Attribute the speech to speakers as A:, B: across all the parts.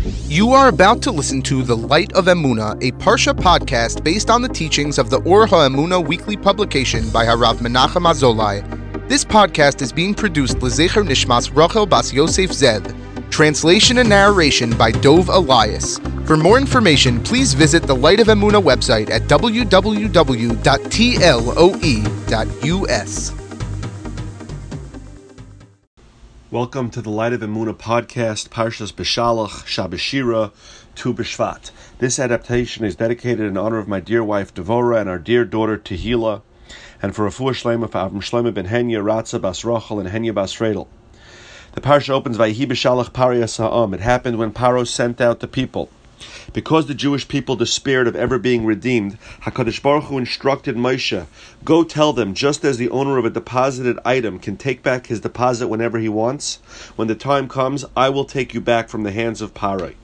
A: You are about to listen to The Light of Emunah, a Parsha podcast based on the teachings of the Or HaEmunah weekly publication by Harav Menachem Azolai. This podcast is being produced L'Zecher Nishmas Rachel Bas Yosef Zed. Translation and narration by Dov Elias. For more information, please visit the Light of Emunah website at www.tloe.us.
B: Welcome to the Light of Emunah podcast, Parshas Beshalach, Shabbos Shira, Tu B'Shvat. This adaptation is dedicated in honor of my dear wife Devorah and our dear daughter Tehila, and for Refuah Shlema for Avram Shlomo ben Henya, Ratza bas Rachel, and Henya bas Fredel. The parsha opens Vayhi Beshalach Parias Ha'am. It happened when Paro sent out the people. Because the Jewish people despaired of ever being redeemed, HaKadosh Baruch Hu instructed Moshe, go tell them, just as the owner of a deposited item can take back his deposit whenever he wants, when the time comes, I will take you back from the hands of Paro.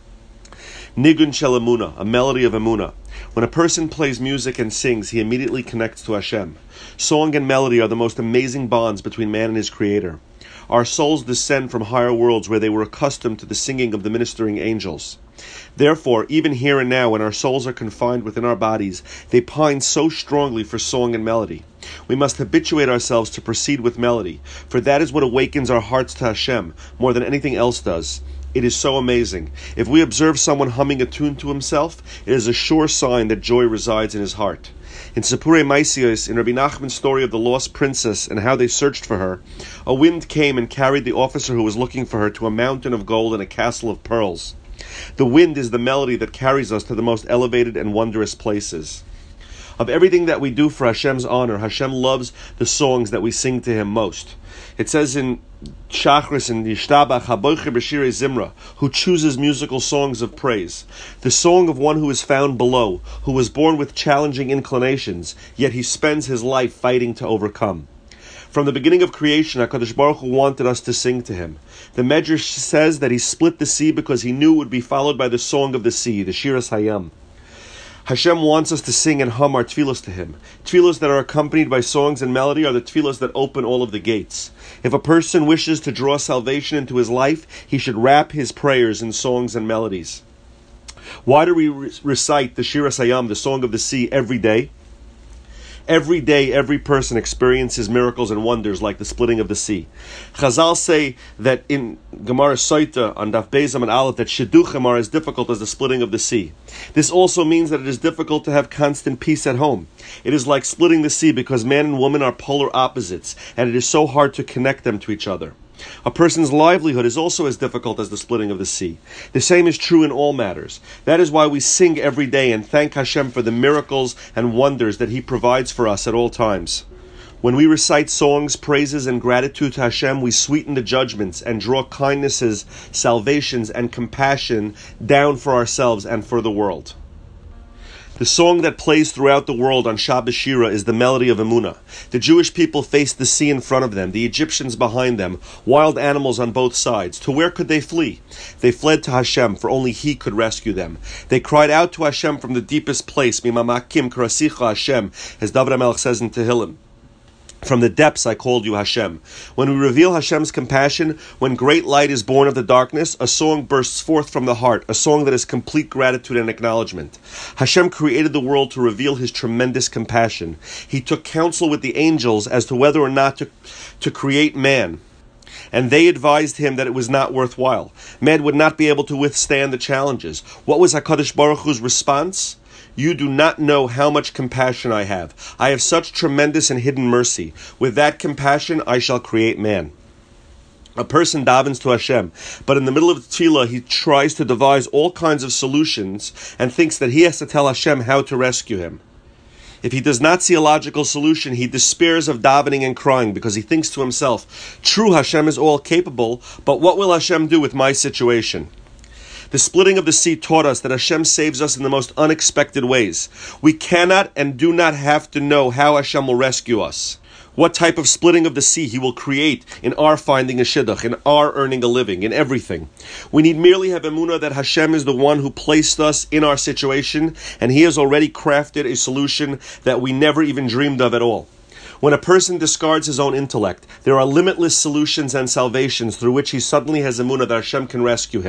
B: Nigun Shel Emunah, a melody of Emunah. When a person plays music and sings, he immediately connects to Hashem. Song and melody are the most amazing bonds between man and his Creator. Our souls descend from higher worlds where they were accustomed to the singing of the ministering angels. Therefore, even here and now, when our souls are confined within our bodies, they pine so strongly for song and melody. We must habituate ourselves to proceed with melody, for that is what awakens our hearts to Hashem more than anything else does. It is so amazing. If we observe someone humming a tune to himself, it is a sure sign that joy resides in his heart. In Sipurei Maisios, in Rabbi Nachman's story of the lost princess and how they searched for her, a wind came and carried the officer who was looking for her to a mountain of gold and a castle of pearls. The wind is the melody that carries us to the most elevated and wondrous places. Of everything that we do for Hashem's honor, Hashem loves the songs that we sing to Him most. It says in Shachris and Yishtabach, Habocher B'Shirei Zimra, who chooses musical songs of praise. The song of one who is found below, who was born with challenging inclinations, yet he spends his life fighting to overcome. From the beginning of creation, HaKadosh Baruch Hu wanted us to sing to Him. The Medrash says that He split the sea because He knew it would be followed by the song of the sea, the Shiras Hayam. Hashem wants us to sing and hum our tefillos to Him. Tefillos that are accompanied by songs and melody are the tefillos that open all of the gates. If a person wishes to draw salvation into his life, he should wrap his prayers in songs and melodies. Why do we recite the Shiras Hayam, the song of the sea, every day? Every day, every person experiences miracles and wonders like the splitting of the sea. Chazal say that in Gemara Soita on Daf Beis and Aleph that Shidduchim are as difficult as the splitting of the sea. This also means that it is difficult to have constant peace at home. It is like splitting the sea because man and woman are polar opposites, and it is so hard to connect them to each other. A person's livelihood is also as difficult as the splitting of the sea. The same is true in all matters. That is why we sing every day and thank Hashem for the miracles and wonders that He provides for us at all times. When we recite songs, praises, and gratitude to Hashem, we sweeten the judgments and draw kindnesses, salvations, and compassion down for ourselves and for the world. The song that plays throughout the world on Shabbos Shira is the melody of Emunah. The Jewish people faced the sea in front of them, the Egyptians behind them, wild animals on both sides. To where could they flee? They fled to Hashem, for only He could rescue them. They cried out to Hashem from the deepest place, Mimamakim Karasicha Hashem, as David HaMelech says in Tehillim. From the depths I called you Hashem. When we reveal Hashem's compassion, when great light is born of the darkness, a song bursts forth from the heart, a song that is complete gratitude and acknowledgement. Hashem created the world to reveal His tremendous compassion. He took counsel with the angels as to whether or not to create man, and they advised Him that it was not worthwhile. Man would not be able to withstand the challenges. What was HaKadosh Baruch Hu's response? You do not know how much compassion I have. I have such tremendous and hidden mercy. With that compassion, I shall create man. A person davens to Hashem, but in the middle of the tefillah, he tries to devise all kinds of solutions and thinks that he has to tell Hashem how to rescue him. If he does not see a logical solution, he despairs of davening and crying because he thinks to himself, true, Hashem is all capable, but what will Hashem do with my situation? The splitting of the sea taught us that Hashem saves us in the most unexpected ways. We cannot and do not have to know how Hashem will rescue us. What type of splitting of the sea He will create in our finding a shidduch, in our earning a living, in everything. We need merely have emunah that Hashem is the one who placed us in our situation, and He has already crafted a solution that we never even dreamed of at all. When a person discards his own intellect, there are limitless solutions and salvations through which he suddenly has emunah that Hashem can rescue him.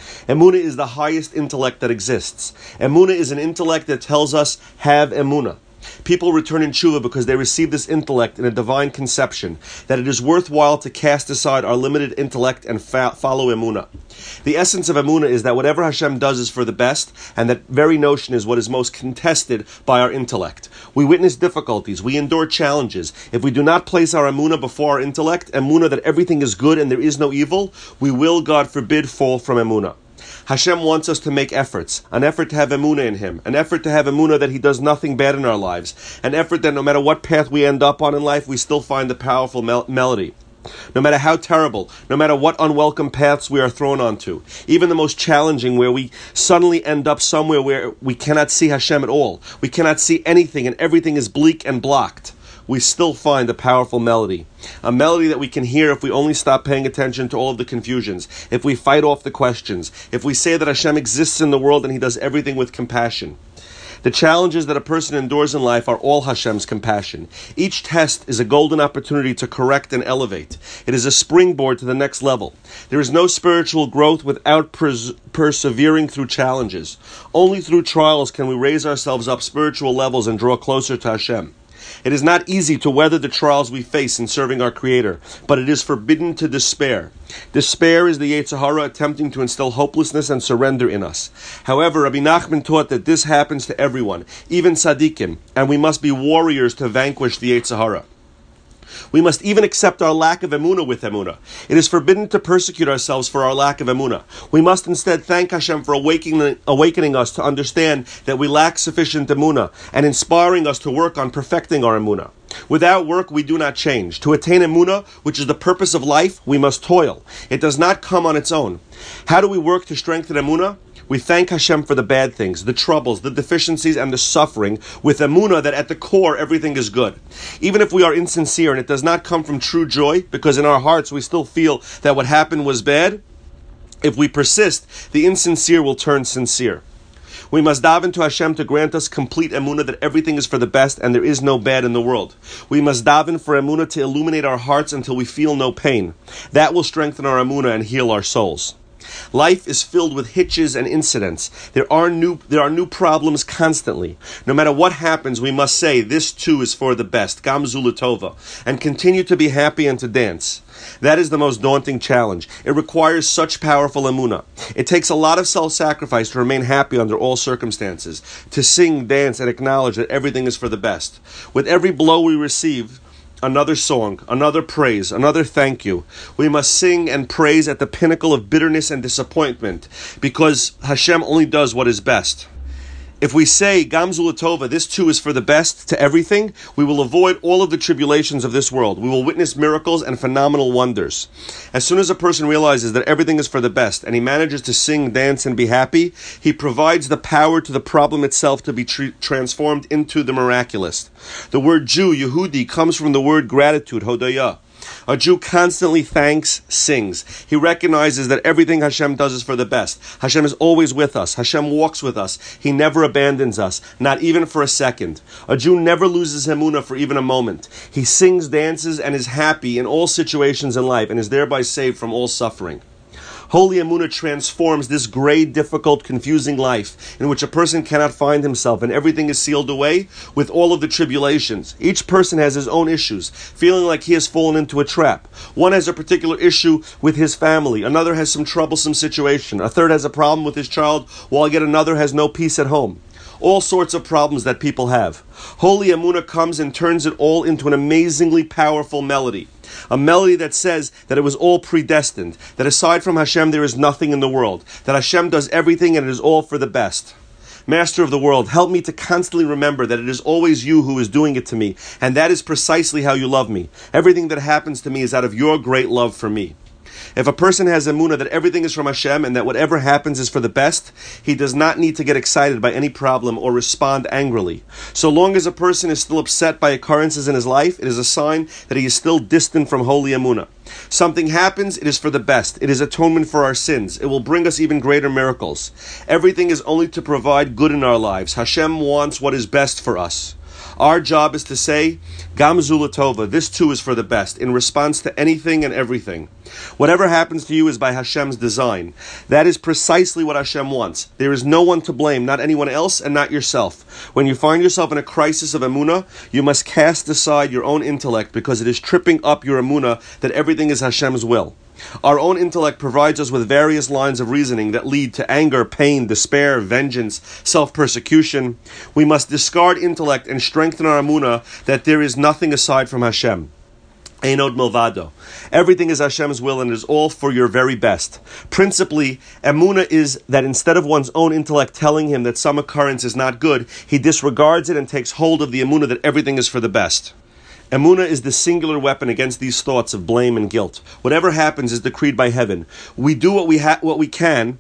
B: Emunah is the highest intellect that exists. Emunah is an intellect that tells us, have emunah. People return in tshuva because they receive this intellect in a divine conception, that it is worthwhile to cast aside our limited intellect and follow emunah. The essence of emunah is that whatever Hashem does is for the best, and that very notion is what is most contested by our intellect. We witness difficulties, we endure challenges. If we do not place our emunah before our intellect, emunah that everything is good and there is no evil, we will, God forbid, fall from emunah. Hashem wants us to make efforts, an effort to have emunah in Him, an effort to have emunah that He does nothing bad in our lives, an effort that no matter what path we end up on in life, we still find the powerful melody. No matter how terrible, no matter what unwelcome paths we are thrown onto, even the most challenging where we suddenly end up somewhere where we cannot see Hashem at all, we cannot see anything and everything is bleak and blocked, we still find a powerful melody. A melody that we can hear if we only stop paying attention to all of the confusions, if we fight off the questions, if we say that Hashem exists in the world and He does everything with compassion. The challenges that a person endures in life are all Hashem's compassion. Each test is a golden opportunity to correct and elevate. It is a springboard to the next level. There is no spiritual growth without persevering through challenges. Only through trials can we raise ourselves up spiritual levels and draw closer to Hashem. It is not easy to weather the trials we face in serving our Creator, but it is forbidden to despair. Despair is the Yetzer Hara attempting to instill hopelessness and surrender in us. However, Rabbi Nachman taught that this happens to everyone, even tzaddikim, and we must be warriors to vanquish the Yetzer Hara. We must even accept our lack of emunah with emunah. It is forbidden to persecute ourselves for our lack of emunah. We must instead thank Hashem for awakening us to understand that we lack sufficient emunah and inspiring us to work on perfecting our emunah. Without work, we do not change. To attain emunah, which is the purpose of life, we must toil. It does not come on its own. How do we work to strengthen emunah? We thank Hashem for the bad things, the troubles, the deficiencies, and the suffering, with emunah that at the core everything is good. Even if we are insincere and it does not come from true joy, because in our hearts we still feel that what happened was bad, if we persist, the insincere will turn sincere. We must daven to Hashem to grant us complete emunah that everything is for the best and there is no bad in the world. We must daven for emunah to illuminate our hearts until we feel no pain. That will strengthen our emunah and heal our souls. Life is filled with hitches and incidents. There are new problems constantly. No matter what happens, we must say, this too is for the best, Gam zu l'tova, and continue to be happy and to dance. That is the most daunting challenge. It requires such powerful emunah. It takes a lot of self-sacrifice to remain happy under all circumstances, to sing, dance, and acknowledge that everything is for the best. With every blow we receive, another song, another praise, another thank you. We must sing and praise at the pinnacle of bitterness and disappointment, because Hashem only does what is best. If we say, Gam zu l'tova, this too is for the best to everything, we will avoid all of the tribulations of this world. We will witness miracles and phenomenal wonders. As soon as a person realizes that everything is for the best, and he manages to sing, dance, and be happy, he provides the power to the problem itself to be transformed into the miraculous. The word Jew, Yehudi, comes from the word gratitude, hodayah. A Jew constantly thanks, sings. He recognizes that everything Hashem does is for the best. Hashem is always with us. Hashem walks with us. He never abandons us, not even for a second. A Jew never loses emunah for even a moment. He sings, dances, and is happy in all situations in life and is thereby saved from all suffering. Holy emunah transforms this gray, difficult, confusing life in which a person cannot find himself and everything is sealed away with all of the tribulations. Each person has his own issues, feeling like he has fallen into a trap. One has a particular issue with his family. Another has some troublesome situation. A third has a problem with his child, while yet another has no peace at home. All sorts of problems that people have. Holy emunah comes and turns it all into an amazingly powerful melody. A melody that says that it was all predestined, that aside from Hashem there is nothing in the world, that Hashem does everything and it is all for the best. Master of the world, help me to constantly remember that it is always you who is doing it to me, and that is precisely how you love me. Everything that happens to me is out of your great love for me. If a person has emunah that everything is from Hashem and that whatever happens is for the best, he does not need to get excited by any problem or respond angrily. So long as a person is still upset by occurrences in his life, it is a sign that he is still distant from holy emunah. Something happens, it is for the best. It is atonement for our sins. It will bring us even greater miracles. Everything is only to provide good in our lives. Hashem wants what is best for us. Our job is to say, Gam zu l'tova, this too is for the best, in response to anything and everything. Whatever happens to you is by Hashem's design. That is precisely what Hashem wants. There is no one to blame, not anyone else and not yourself. When you find yourself in a crisis of emunah, you must cast aside your own intellect because it is tripping up your emunah that everything is Hashem's will. Our own intellect provides us with various lines of reasoning that lead to anger, pain, despair, vengeance, self-persecution. We must discard intellect and strengthen our emunah that there is nothing aside from Hashem. Einod milvado. Everything is Hashem's will and is all for your very best. Principally, emunah is that instead of one's own intellect telling him that some occurrence is not good, he disregards it and takes hold of the emunah that everything is for the best. Emunah is the singular weapon against these thoughts of blame and guilt. Whatever happens is decreed by heaven. We do what we can.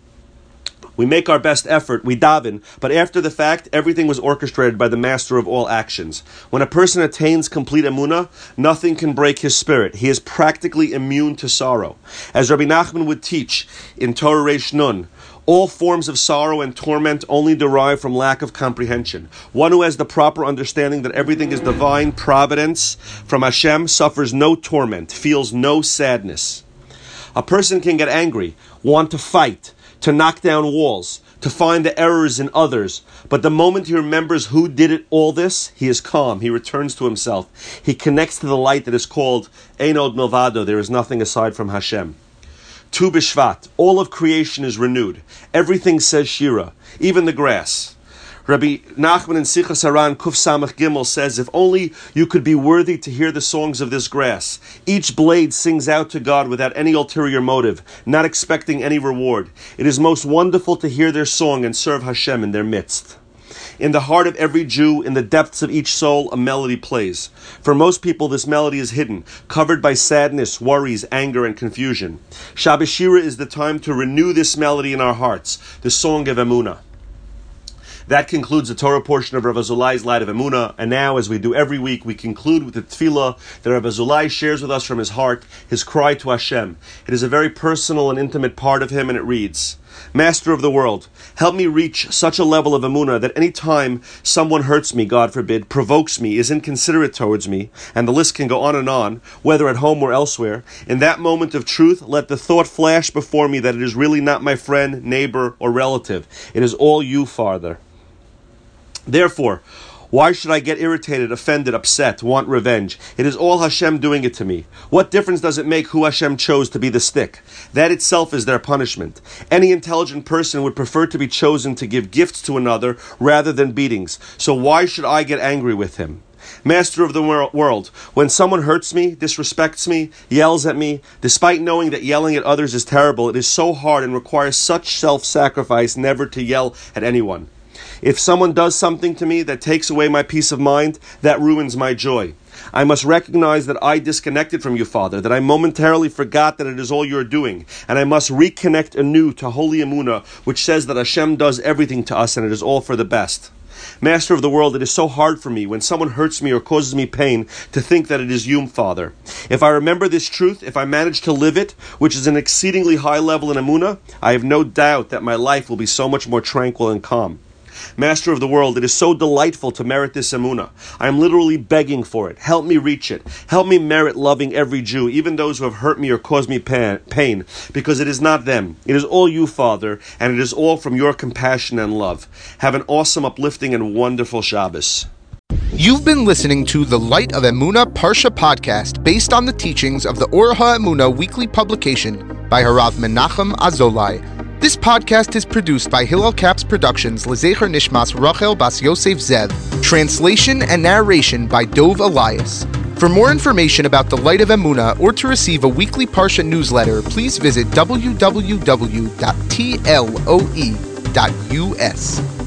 B: We make our best effort, we daven, but after the fact, everything was orchestrated by the master of all actions. When a person attains complete emunah, nothing can break his spirit. He is practically immune to sorrow. As Rabbi Nachman would teach in Torah Reish Nun, all forms of sorrow and torment only derive from lack of comprehension. One who has the proper understanding that everything is divine providence from Hashem suffers no torment, feels no sadness. A person can get angry, want to fight, to knock down walls, to find the errors in others. But the moment he remembers who did it, all this, he is calm. He returns to himself. He connects to the light that is called Einod milvado. There is nothing aside from Hashem. Tu B'Shvat, all of creation is renewed. Everything says Shira, even the grass. Rabbi Nachman in Sichas Haran Kuf Samach Gimel says, if only you could be worthy to hear the songs of this grass. Each blade sings out to God without any ulterior motive, not expecting any reward. It is most wonderful to hear their song and serve Hashem in their midst. In the heart of every Jew, in the depths of each soul, a melody plays. For most people, this melody is hidden, covered by sadness, worries, anger, and confusion. Shabbos Shira is the time to renew this melody in our hearts, the song of Emunah. That concludes the Torah portion of Rav Azulai's Light of Emunah, and now, as we do every week, we conclude with the tefillah that Rav Azulai shares with us from his heart, his cry to Hashem. It is a very personal and intimate part of him, and it reads, Master of the world, help me reach such a level of emunah that any time someone hurts me, God forbid, provokes me, is inconsiderate towards me, and the list can go on, whether at home or elsewhere, in that moment of truth, let the thought flash before me that it is really not my friend, neighbor, or relative. It is all you, Father. Therefore, why should I get irritated, offended, upset, want revenge? It is all Hashem doing it to me. What difference does it make who Hashem chose to be the stick? That itself is their punishment. Any intelligent person would prefer to be chosen to give gifts to another rather than beatings. So why should I get angry with him? Master of the world, when someone hurts me, disrespects me, yells at me, despite knowing that yelling at others is terrible, it is so hard and requires such self-sacrifice never to yell at anyone. If someone does something to me that takes away my peace of mind, that ruins my joy. I must recognize that I disconnected from you, Father, that I momentarily forgot that it is all you are doing, and I must reconnect anew to Holy Emunah, which says that Hashem does everything to us and it is all for the best. Master of the world, it is so hard for me when someone hurts me or causes me pain to think that it is you, Father. If I remember this truth, if I manage to live it, which is an exceedingly high level in Emunah, I have no doubt that my life will be so much more tranquil and calm. Master of the world, it is so delightful to merit this emunah. I am literally begging for it. Help me reach it. Help me merit loving every Jew, even those who have hurt me or caused me pain, because it is not them. It is all you, Father, and it is all from your compassion and love. Have an awesome, uplifting, and wonderful Shabbos.
A: You've been listening to the Light of Emunah Parsha podcast based on the teachings of the Or HaEmunah weekly publication by Harav Menachem Azolai. This podcast is produced by Hillel Caps Productions, Lezecher Nishmas Rachel Bas Yosef Zev. Translation and narration by Dov Elias. For more information about the Light of Emunah or to receive a weekly Parsha newsletter, please visit www.tloe.us.